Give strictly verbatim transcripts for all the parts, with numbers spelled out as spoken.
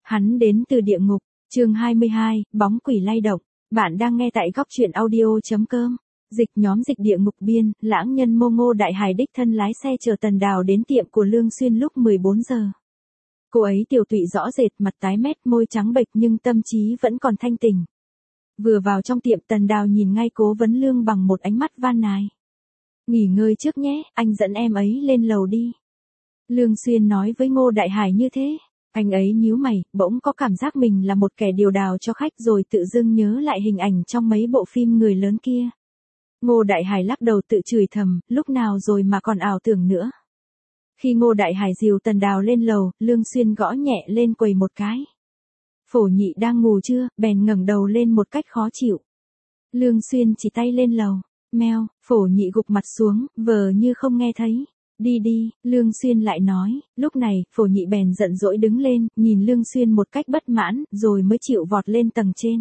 Hắn đến từ địa ngục, chương hai mươi hai, bóng quỷ lay động. Bạn đang nghe tại góc truyện audio.com. Dịch nhóm dịch địa ngục biên, lãng nhân mô Ngô Đại Hải đích thân lái xe chờ Tần Đào đến tiệm của Lương Xuyên lúc mười bốn giờ. Cô ấy tiểu tụy rõ rệt, mặt tái mét, môi trắng bệch nhưng tâm trí vẫn còn thanh tỉnh. Vừa vào trong tiệm, Tần Đào nhìn ngay Cố Vấn Lương bằng một ánh mắt van nài. Nghỉ ngơi trước nhé, anh dẫn em ấy lên lầu đi. Lương Xuyên nói với Ngô Đại Hải như thế. Anh ấy nhíu mày, bỗng có cảm giác mình là một kẻ điều đào cho khách rồi tự dưng nhớ lại hình ảnh trong mấy bộ phim người lớn kia. Ngô Đại Hải lắc đầu tự chửi thầm, lúc nào rồi mà còn ảo tưởng nữa. Khi Ngô Đại Hải dìu Tần Đào lên lầu, Lương Xuyên gõ nhẹ lên quầy một cái. Phổ Nhị đang ngủ chưa, bèn ngẩng đầu lên một cách khó chịu. Lương Xuyên chỉ tay lên lầu. Meo, Phổ Nhị gục mặt xuống, vờ như không nghe thấy. Đi đi, Lương Xuyên lại nói. Lúc này, Phổ Nhị bèn giận dỗi đứng lên, nhìn Lương Xuyên một cách bất mãn, rồi mới chịu vọt lên tầng trên.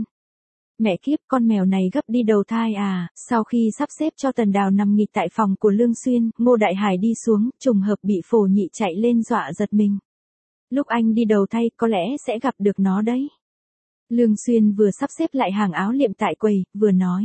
Mẹ kiếp, con mèo này gấp đi đầu thai à. Sau khi sắp xếp cho Tần Đào nằm nghịch tại phòng của Lương Xuyên, Ngô Đại Hải đi xuống, trùng hợp bị Phổ Nhị chạy lên dọa giật mình. Lúc anh đi đầu thai, có lẽ sẽ gặp được nó đấy. Lương Xuyên vừa sắp xếp lại hàng áo liệm tại quầy, vừa nói.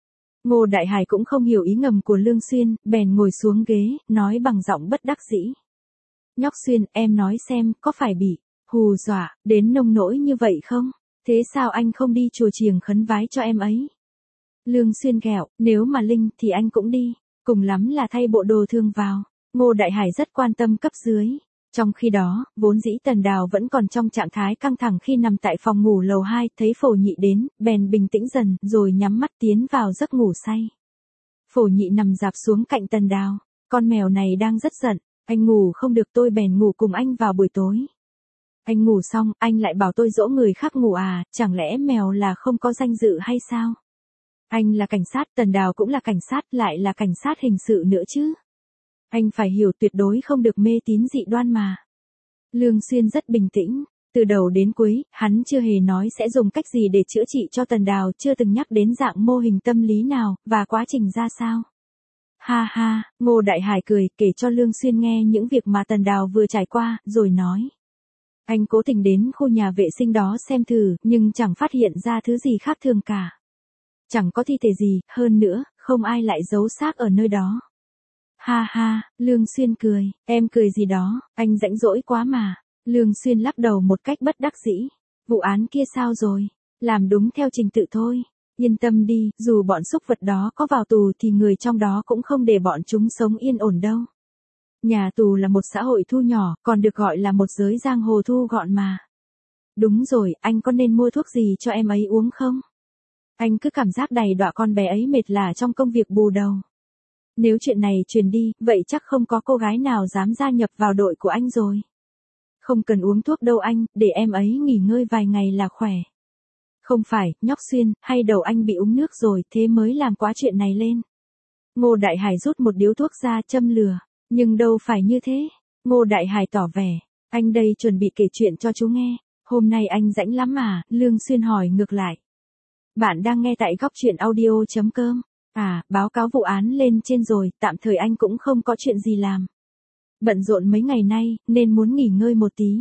Ngô Đại Hải cũng không hiểu ý ngầm của Lương Xuyên, bèn ngồi xuống ghế, nói bằng giọng bất đắc dĩ. Nhóc Xuyên, em nói xem, có phải bị hù dọa đến nông nỗi như vậy không? Thế sao anh không đi chùa chiềng khấn vái cho em ấy? Lương Xuyên ghẹo, nếu mà linh thì anh cũng đi, cùng lắm là thay bộ đồ thương vào. Ngô Đại Hải rất quan tâm cấp dưới. Trong khi đó, vốn dĩ Tần Đào vẫn còn trong trạng thái căng thẳng khi nằm tại phòng ngủ lầu hai, thấy Phổ Nhị đến, bèn bình tĩnh dần, rồi nhắm mắt tiến vào giấc ngủ say. Phổ Nhị nằm rạp xuống cạnh Tần Đào, con mèo này đang rất giận, anh ngủ không được tôi bèn ngủ cùng anh vào buổi tối. Anh ngủ xong, anh lại bảo tôi dỗ người khác ngủ à, chẳng lẽ mèo là không có danh dự hay sao? Anh là cảnh sát, Tần Đào cũng là cảnh sát, lại là cảnh sát hình sự nữa chứ. Anh phải hiểu tuyệt đối không được mê tín dị đoan mà. Lương Xuyên rất bình tĩnh, từ đầu đến cuối, hắn chưa hề nói sẽ dùng cách gì để chữa trị cho Tần Đào, chưa từng nhắc đến dạng mô hình tâm lý nào, và quá trình ra sao. Ha ha, Ngô Đại Hải cười, kể cho Lương Xuyên nghe những việc mà Tần Đào vừa trải qua, rồi nói. Anh cố tình đến khu nhà vệ sinh đó xem thử, nhưng chẳng phát hiện ra thứ gì khác thường cả. Chẳng có thi thể gì, hơn nữa, không ai lại giấu xác ở nơi đó. Ha ha, Lương Xuyên cười, em cười gì đó, anh rãnh rỗi quá mà. Lương Xuyên lắc đầu một cách bất đắc dĩ. Vụ án kia sao rồi? Làm đúng theo trình tự thôi. Yên tâm đi, dù bọn súc vật đó có vào tù thì người trong đó cũng không để bọn chúng sống yên ổn đâu. Nhà tù là một xã hội thu nhỏ, còn được gọi là một giới giang hồ thu gọn mà. Đúng rồi, anh có nên mua thuốc gì cho em ấy uống không? Anh cứ cảm giác đầy đọa con bé ấy mệt lả trong công việc bù đầu. Nếu chuyện này truyền đi, vậy chắc không có cô gái nào dám gia nhập vào đội của anh rồi. Không cần uống thuốc đâu anh, để em ấy nghỉ ngơi vài ngày là khỏe. Không phải, nhóc Xuyên, hay đầu anh bị uống nước rồi, thế mới làm quá chuyện này lên. Ngô Đại Hải rút một điếu thuốc ra châm lửa, nhưng đâu phải như thế. Ngô Đại Hải tỏ vẻ, anh đây chuẩn bị kể chuyện cho chú nghe, hôm nay anh rãnh lắm à, Lương Xuyên hỏi ngược lại. Bạn đang nghe tại góc truyện audio.com. À, báo cáo vụ án lên trên rồi, tạm thời anh cũng không có chuyện gì làm. Bận rộn mấy ngày nay, nên muốn nghỉ ngơi một tí.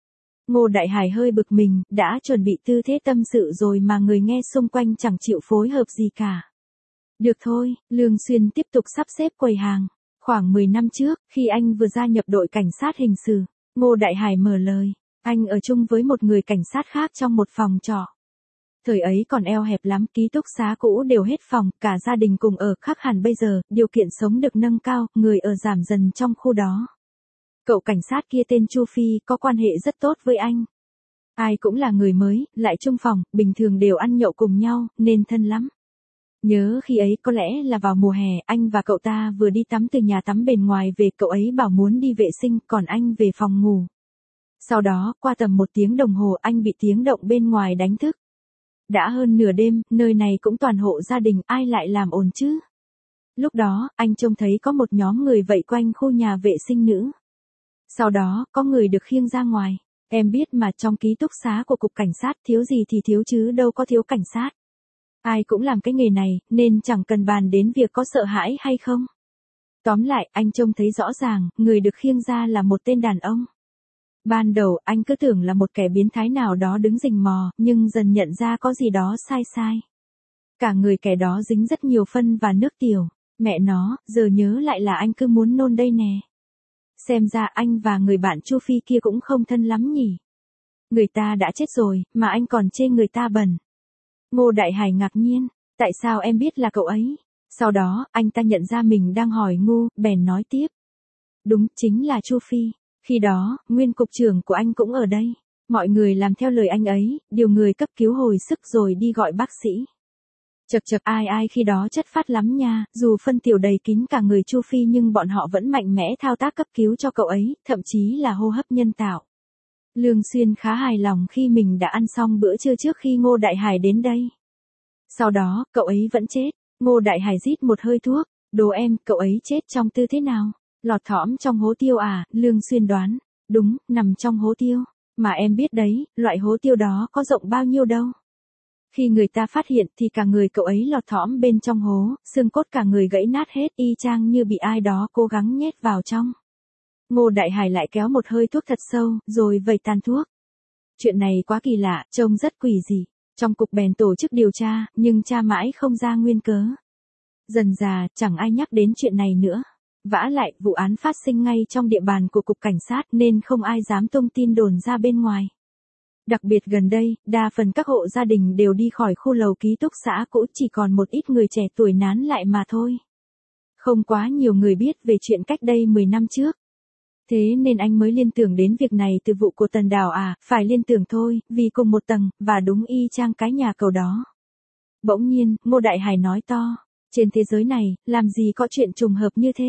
Ngô Đại Hải hơi bực mình, đã chuẩn bị tư thế tâm sự rồi mà người nghe xung quanh chẳng chịu phối hợp gì cả. Được thôi, Lương Xuyên tiếp tục sắp xếp quầy hàng. Khoảng mười năm trước, khi anh vừa gia nhập đội cảnh sát hình sự, Ngô Đại Hải mở lời, anh ở chung với một người cảnh sát khác trong một phòng trọ. Thời ấy còn eo hẹp lắm, ký túc xá cũ đều hết phòng, cả gia đình cùng ở, khác hẳn bây giờ, điều kiện sống được nâng cao, người ở giảm dần trong khu đó. Cậu cảnh sát kia tên Chu Phi, có quan hệ rất tốt với anh. Ai cũng là người mới, lại chung phòng, bình thường đều ăn nhậu cùng nhau, nên thân lắm. Nhớ khi ấy có lẽ là vào mùa hè, anh và cậu ta vừa đi tắm từ nhà tắm bên ngoài về, cậu ấy bảo muốn đi vệ sinh, còn anh về phòng ngủ. Sau đó, qua tầm một tiếng đồng hồ, anh bị tiếng động bên ngoài đánh thức. Đã hơn nửa đêm, nơi này cũng toàn hộ gia đình, ai lại làm ồn chứ? Lúc đó, anh trông thấy có một nhóm người vây quanh khu nhà vệ sinh nữ. Sau đó, có người được khiêng ra ngoài. Em biết mà, trong ký túc xá của cục cảnh sát thiếu gì thì thiếu chứ đâu có thiếu cảnh sát. Ai cũng làm cái nghề này, nên chẳng cần bàn đến việc có sợ hãi hay không. Tóm lại, anh trông thấy rõ ràng, người được khiêng ra là một tên đàn ông. Ban đầu anh cứ tưởng là một kẻ biến thái nào đó đứng rình mò, nhưng dần nhận ra có gì đó sai sai. Cả người kẻ đó dính rất nhiều phân và nước tiểu. Mẹ nó, giờ nhớ lại là anh cứ muốn nôn đây nè. Xem ra anh và người bạn Chu Phi kia cũng không thân lắm nhỉ. Người ta đã chết rồi, mà anh còn chê người ta bẩn. Ngô Đại Hải ngạc nhiên, tại sao em biết là cậu ấy? Sau đó, anh ta nhận ra mình đang hỏi ngu, bèn nói tiếp. Đúng, chính là Chu Phi. Khi đó, nguyên cục trưởng của anh cũng ở đây. Mọi người làm theo lời anh ấy, điều người cấp cứu hồi sức rồi đi gọi bác sĩ. Chật chật, ai ai khi đó chất phát lắm nha, dù phân tiểu đầy kín cả người Chu Phi nhưng bọn họ vẫn mạnh mẽ thao tác cấp cứu cho cậu ấy, thậm chí là hô hấp nhân tạo. Lương Xuyên khá hài lòng khi mình đã ăn xong bữa trưa trước khi Ngô Đại Hải đến đây. Sau đó, cậu ấy vẫn chết. Ngô Đại Hải rít một hơi thuốc. Đố em, cậu ấy chết trong tư thế nào? Lọt thỏm trong hố tiêu à? Lương Xuyên đoán. Đúng, nằm trong hố tiêu. Mà em biết đấy, loại hố tiêu đó có rộng bao nhiêu đâu. Khi người ta phát hiện thì cả người cậu ấy lọt thỏm bên trong hố, xương cốt cả người gãy nát hết y chang như bị ai đó cố gắng nhét vào trong. Ngô Đại Hải lại kéo một hơi thuốc thật sâu, rồi vẩy tàn thuốc. Chuyện này quá kỳ lạ, trông rất quỷ dị. Trong cục bèn tổ chức điều tra, nhưng tra mãi không ra nguyên cớ. Dần dà, chẳng ai nhắc đến chuyện này nữa. Vả lại, vụ án phát sinh ngay trong địa bàn của cục cảnh sát nên không ai dám tung tin đồn ra bên ngoài. Đặc biệt gần đây, đa phần các hộ gia đình đều đi khỏi khu lầu ký túc xá cũ, chỉ còn một ít người trẻ tuổi nán lại mà thôi. Không quá nhiều người biết về chuyện cách đây mười năm trước. Thế nên anh mới liên tưởng đến việc này từ vụ của Tần Đào à, phải liên tưởng thôi, vì cùng một tầng, và đúng y chang cái nhà cầu đó. Bỗng nhiên, Ngô Đại Hải nói to, trên thế giới này, làm gì có chuyện trùng hợp như thế?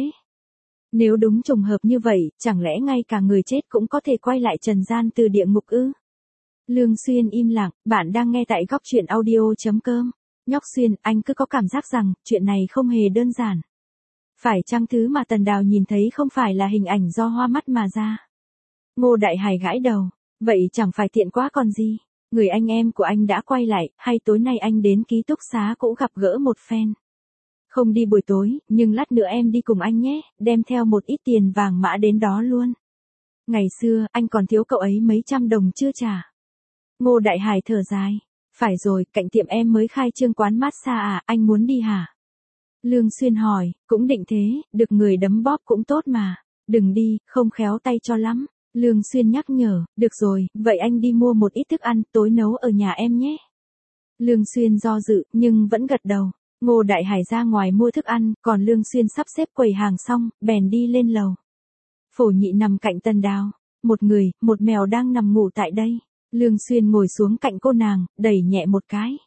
Nếu đúng trùng hợp như vậy, chẳng lẽ ngay cả người chết cũng có thể quay lại trần gian từ địa ngục ư? Lương Xuyên im lặng, bạn đang nghe tại góc truyện audio chấm com. Nhóc Xuyên, anh cứ có cảm giác rằng, chuyện này không hề đơn giản. Phải chăng thứ mà Tần Đào nhìn thấy không phải là hình ảnh do hoa mắt mà ra? Ngô Đại Hải gãi đầu, vậy chẳng phải tiện quá còn gì. Người anh em của anh đã quay lại, hay tối nay anh đến ký túc xá cũng gặp gỡ một phen. Không đi buổi tối, nhưng lát nữa em đi cùng anh nhé, đem theo một ít tiền vàng mã đến đó luôn. Ngày xưa, anh còn thiếu cậu ấy mấy trăm đồng chưa trả. Ngô Đại Hải thở dài. Phải rồi, cạnh tiệm em mới khai trương quán massage à, anh muốn đi hả? Lương Xuyên hỏi, cũng định thế, được người đấm bóp cũng tốt mà. Đừng đi, không khéo tay cho lắm. Lương Xuyên nhắc nhở, được rồi, vậy anh đi mua một ít thức ăn, tối nấu ở nhà em nhé. Lương Xuyên do dự, nhưng vẫn gật đầu. Ngô Đại Hải ra ngoài mua thức ăn, còn Lương Xuyên sắp xếp quầy hàng xong, bèn đi lên lầu. Phổ Nhị nằm cạnh Tần Đào. Một người, một mèo đang nằm ngủ tại đây. Lương Xuyên ngồi xuống cạnh cô nàng, đẩy nhẹ một cái.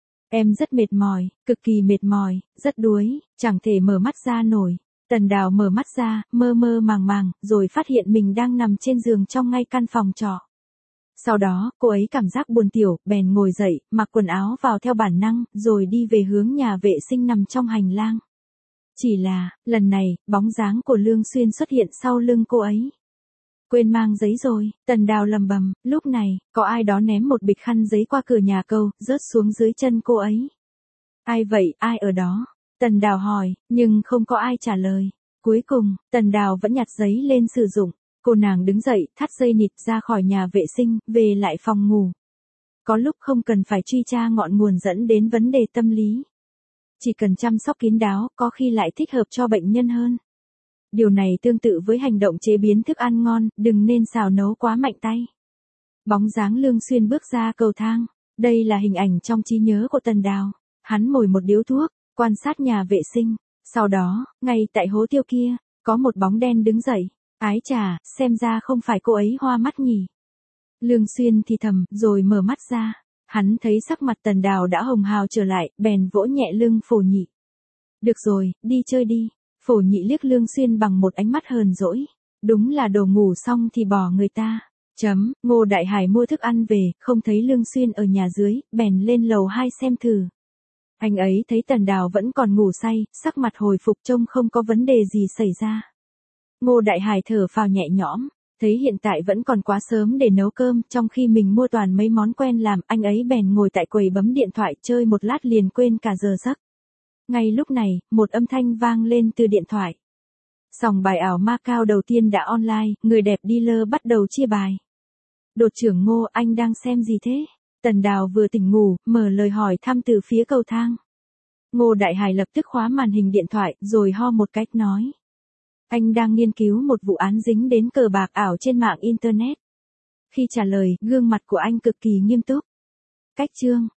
Em rất mệt mỏi, cực kỳ mệt mỏi, rất đuối, chẳng thể mở mắt ra nổi. Tần Đào mở mắt ra, mơ mơ màng màng, rồi phát hiện mình đang nằm trên giường trong ngay căn phòng trọ. Sau đó, cô ấy cảm giác buồn tiểu, bèn ngồi dậy, mặc quần áo vào theo bản năng, rồi đi về hướng nhà vệ sinh nằm trong hành lang. Chỉ là, lần này, bóng dáng của Lương Xuyên xuất hiện sau lưng cô ấy. Quên mang giấy rồi, Tần Đào lầm bầm, lúc này, có ai đó ném một bịch khăn giấy qua cửa nhà câu, rớt xuống dưới chân cô ấy. Ai vậy, ai ở đó? Tần Đào hỏi, nhưng không có ai trả lời. Cuối cùng, Tần Đào vẫn nhặt giấy lên sử dụng. Cô nàng đứng dậy, thắt dây nịt ra khỏi nhà vệ sinh, về lại phòng ngủ. Có lúc không cần phải truy tra ngọn nguồn dẫn đến vấn đề tâm lý. Chỉ cần chăm sóc kín đáo, có khi lại thích hợp cho bệnh nhân hơn. Điều này tương tự với hành động chế biến thức ăn ngon, đừng nên xào nấu quá mạnh tay. Bóng dáng Lương Xuyên bước ra cầu thang. Đây là hình ảnh trong trí nhớ của Tần Đào. Hắn mồi một điếu thuốc, quan sát nhà vệ sinh. Sau đó, ngay tại hố tiêu kia, có một bóng đen đứng dậy. Ái chà, xem ra không phải cô ấy hoa mắt nhỉ. Lương Xuyên thì thầm, rồi mở mắt ra. Hắn thấy sắc mặt Tần Đào đã hồng hào trở lại, bèn vỗ nhẹ lưng Phổ Nhị. Được rồi, đi chơi đi. Phổ Nhị liếc Lương Xuyên bằng một ánh mắt hờn dỗi. Đúng là đồ ngủ xong thì bỏ người ta. Chấm, Ngô Đại Hải mua thức ăn về, không thấy Lương Xuyên ở nhà dưới, bèn lên lầu hai xem thử. Anh ấy thấy Tần Đào vẫn còn ngủ say, sắc mặt hồi phục trông không có vấn đề gì xảy ra. Ngô Đại Hải thở phào nhẹ nhõm, thấy hiện tại vẫn còn quá sớm để nấu cơm, trong khi mình mua toàn mấy món quen làm, anh ấy bèn ngồi tại quầy bấm điện thoại chơi một lát liền quên cả giờ giấc. Ngay lúc này, một âm thanh vang lên từ điện thoại. Sòng bài ảo Macau đầu tiên đã online, người đẹp dealer bắt đầu chia bài. Đột trưởng Ngô, anh đang xem gì thế? Tần Đào vừa tỉnh ngủ, mở lời hỏi thăm từ phía cầu thang. Ngô Đại Hải lập tức khóa màn hình điện thoại, rồi ho một cách nói. Anh đang nghiên cứu một vụ án dính đến cờ bạc ảo trên mạng Internet. Khi trả lời, gương mặt của anh cực kỳ nghiêm túc. Cách chương